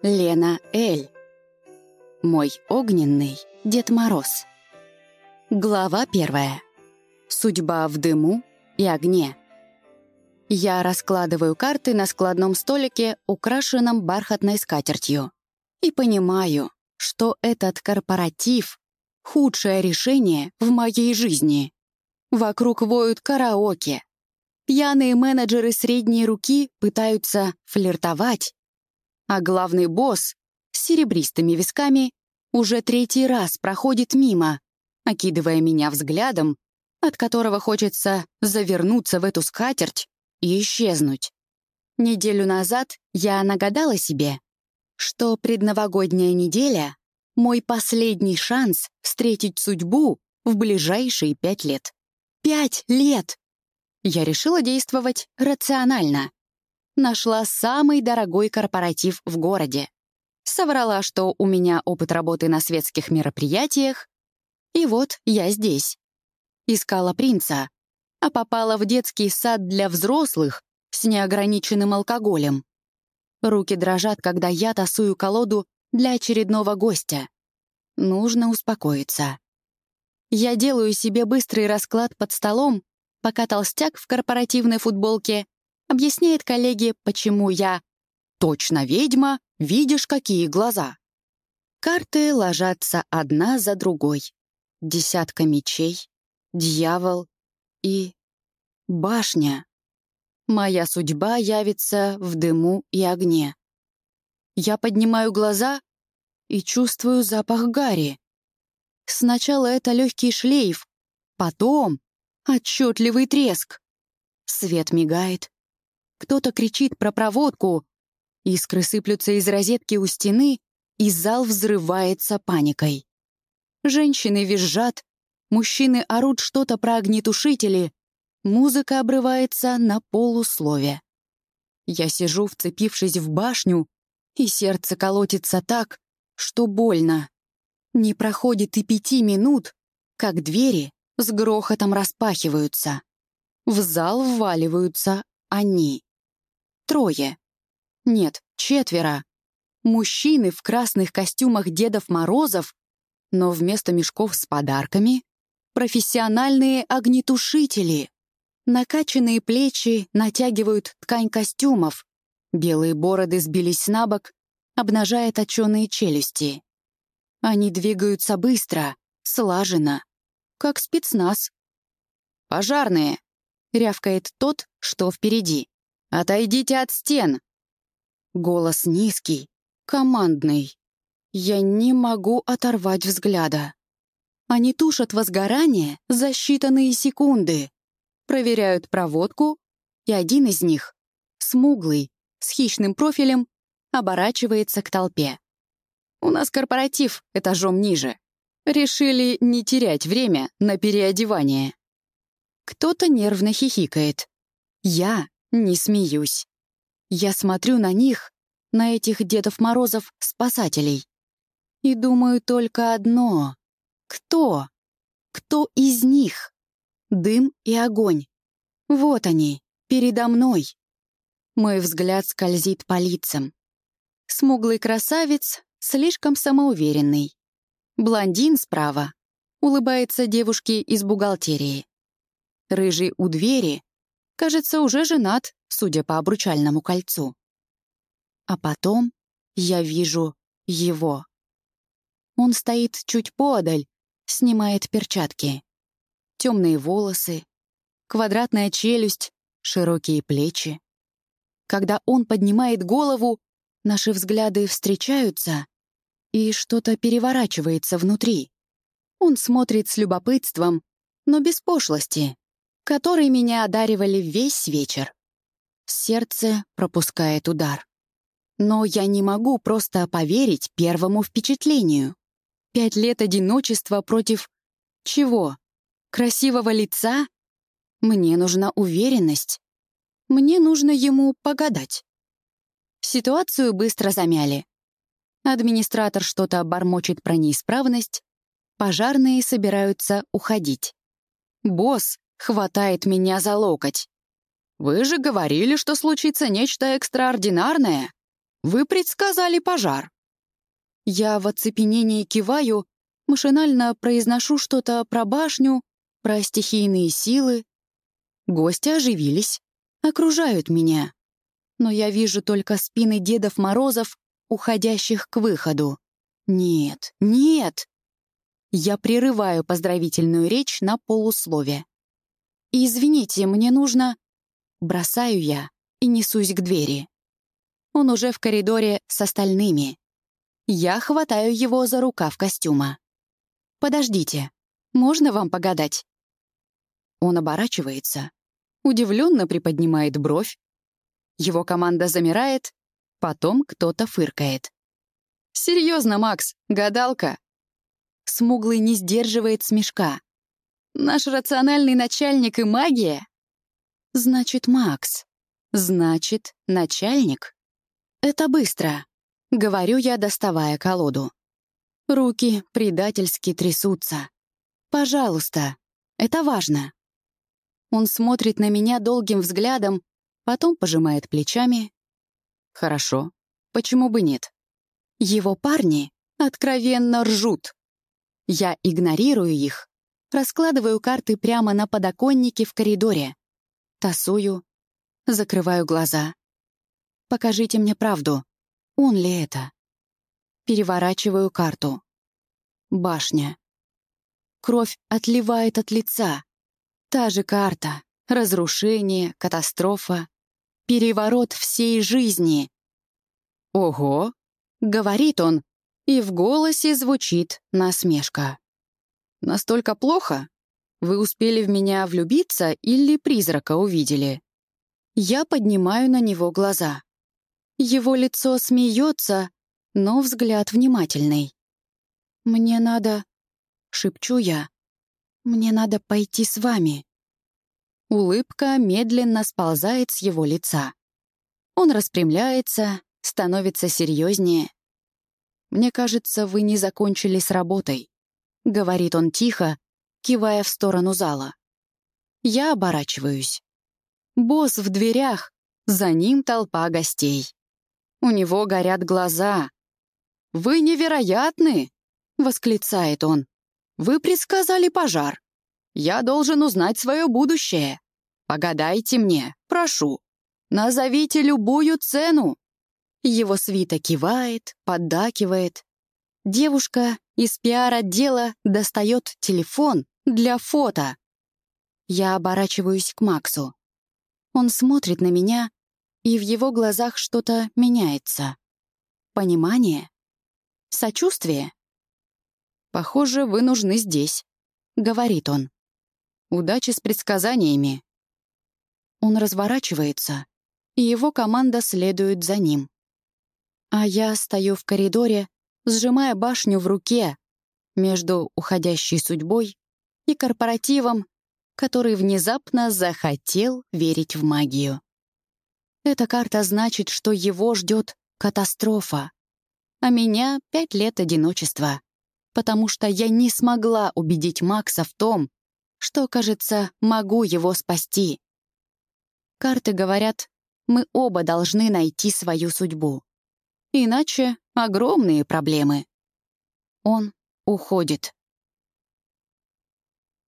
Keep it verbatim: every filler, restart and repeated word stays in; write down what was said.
Лена Эль. Мой огненный Дед Мороз. Глава первая. Судьба в дыму и огне. Я раскладываю карты на складном столике, украшенном бархатной скатертью, и понимаю, что этот корпоратив — худшее решение в моей жизни. Вокруг воют караоке. Пьяные менеджеры средней руки пытаются флиртовать, а главный босс с серебристыми висками уже третий раз проходит мимо, окидывая меня взглядом, от которого хочется завернуться в эту скатерть и исчезнуть. Неделю назад я нагадала себе, что предновогодняя неделя — мой последний шанс встретить судьбу в ближайшие пять лет. Пять лет! Я решила действовать рационально. Нашла самый дорогой корпоратив в городе. Соврала, что у меня опыт работы на светских мероприятиях. И вот я здесь. Искала принца, а попала в детский сад для взрослых с неограниченным алкоголем. Руки дрожат, когда я тасую колоду для очередного гостя. Нужно успокоиться. Я делаю себе быстрый расклад под столом, пока толстяк в корпоративной футболке объясняет коллеге, почему я точно ведьма, видишь, какие глаза. Карты ложатся одна за другой. Десятка мечей, дьявол и башня. Моя судьба явится в дыму и огне. Я поднимаю глаза и чувствую запах гари. Сначала это легкий шлейф, потом отчетливый треск. Свет мигает. Кто-то кричит про проводку. Искры сыплются из розетки у стены, и зал взрывается паникой. Женщины визжат, мужчины орут что-то про огнетушители, музыка обрывается на полуслове. Я сижу, вцепившись в башню, и сердце колотится так, что больно. Не проходит и пяти минут, как двери с грохотом распахиваются. В зал вваливаются они. Трое. Нет, четверо. Мужчины в красных костюмах Дедов Морозов, но вместо мешков с подарками — профессиональные огнетушители. Накачанные плечи натягивают ткань костюмов, белые бороды сбились на бок, обнажая точеные челюсти. Они двигаются быстро, слаженно, как спецназ. «Пожарные!» — рявкает тот, что впереди. «Отойдите от стен!» Голос низкий, командный. Я не могу оторвать взгляда. Они тушат возгорание за считанные секунды. Проверяют проводку, и один из них, смуглый, с хищным профилем, оборачивается к толпе. «У нас корпоратив этажом ниже. Решили не терять время на переодевание». Кто-то нервно хихикает. Я не смеюсь. Я смотрю на них, на этих Дедов Морозов-спасателей, и думаю только одно. Кто? Кто из них? Дым и огонь. Вот они, передо мной. Мой взгляд скользит по лицам. Смуглый красавец, слишком самоуверенный. Блондин справа улыбается девушке из бухгалтерии. Рыжий у двери, кажется, уже женат, судя по обручальному кольцу. А потом я вижу его. Он стоит чуть поодаль, снимает перчатки. Темные волосы, квадратная челюсть, широкие плечи. Когда он поднимает голову, наши взгляды встречаются, и что-то переворачивается внутри. Он смотрит с любопытством, но без пошлости, которой меня одаривали весь вечер. Сердце пропускает удар. Но я не могу просто поверить первому впечатлению. Пять лет одиночества против... чего? Красивого лица? Мне нужна уверенность. Мне нужно ему погадать. Ситуацию быстро замяли. Администратор что-то бормочет про неисправность. Пожарные собираются уходить. Босс хватает меня за локоть. «Вы же говорили, что случится нечто экстраординарное. Вы предсказали пожар». Я в оцепенении киваю, машинально произношу что-то про башню, про стихийные силы. Гости оживились, окружают меня. Но я вижу только спины Дедов Морозов, уходящих к выходу. Нет, нет. Я прерываю поздравительную речь на полуслове. «Извините, мне нужно...» Бросаю я и несусь к двери. Он уже в коридоре с остальными. Я хватаю его за рукав костюма. «Подождите, можно вам погадать?» Он оборачивается, удивленно приподнимает бровь. Его команда замирает, потом кто-то фыркает. «Серьезно, Макс, гадалка?» Смуглый не сдерживает смешка. «Наш рациональный начальник и магия?» «Значит, Макс. Значит, начальник?» «Это быстро», — говорю я, доставая колоду. Руки предательски трясутся. «Пожалуйста, это важно». Он смотрит на меня долгим взглядом, потом пожимает плечами. «Хорошо, почему бы нет?» Его парни откровенно ржут. Я игнорирую их, раскладываю карты прямо на подоконнике в коридоре, тасую, закрываю глаза. «Покажите мне правду, он ли это?» Переворачиваю карту. Башня. Кровь отливает от лица. Та же карта. Разрушение, катастрофа. Переворот всей жизни. «Ого!» — говорит он, и в голосе звучит насмешка. «Настолько плохо? Вы успели в меня влюбиться или призрака увидели?» Я поднимаю на него глаза. Его лицо смеется, но взгляд внимательный. «Мне надо...» — шепчу я. «Мне надо пойти с вами». Улыбка медленно сползает с его лица. Он распрямляется, становится серьезнее. «Мне кажется, вы не закончили с работой», — говорит он тихо, кивая в сторону зала. Я оборачиваюсь. Босс в дверях, за ним толпа гостей. У него горят глаза. «Вы невероятны!» — восклицает он. «Вы предсказали пожар. Я должен узнать свое будущее. Погадайте мне, прошу. Назовите любую цену». Его свита кивает, поддакивает. Девушка из пиар-отдела достает телефон для фото. Я оборачиваюсь к Максу. Он смотрит на меня, и в его глазах что-то меняется. Понимание? Сочувствие? «Похоже, вы нужны здесь», — говорит он. «Удачи с предсказаниями». Он разворачивается, и его команда следует за ним. А я стою в коридоре, сжимая башню в руке между уходящей судьбой и корпоративом, который внезапно захотел верить в магию. Эта карта значит, что его ждет катастрофа, а меня — пять лет одиночества, потому что я не смогла убедить Макса в том, что, кажется, могу его спасти. Карты говорят, мы оба должны найти свою судьбу. Иначе огромные проблемы. Он уходит.